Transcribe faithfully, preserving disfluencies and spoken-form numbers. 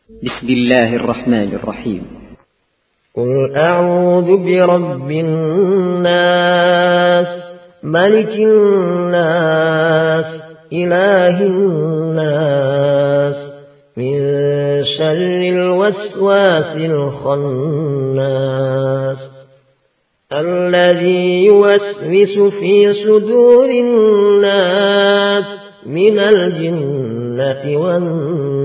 بسم الله الرحمن الرحيم. قل أعوذ برب الناس ملك الناس إله الناس من شر الوسواس الخناس الذي يوسوس في صدور الناس من الجنة والناس.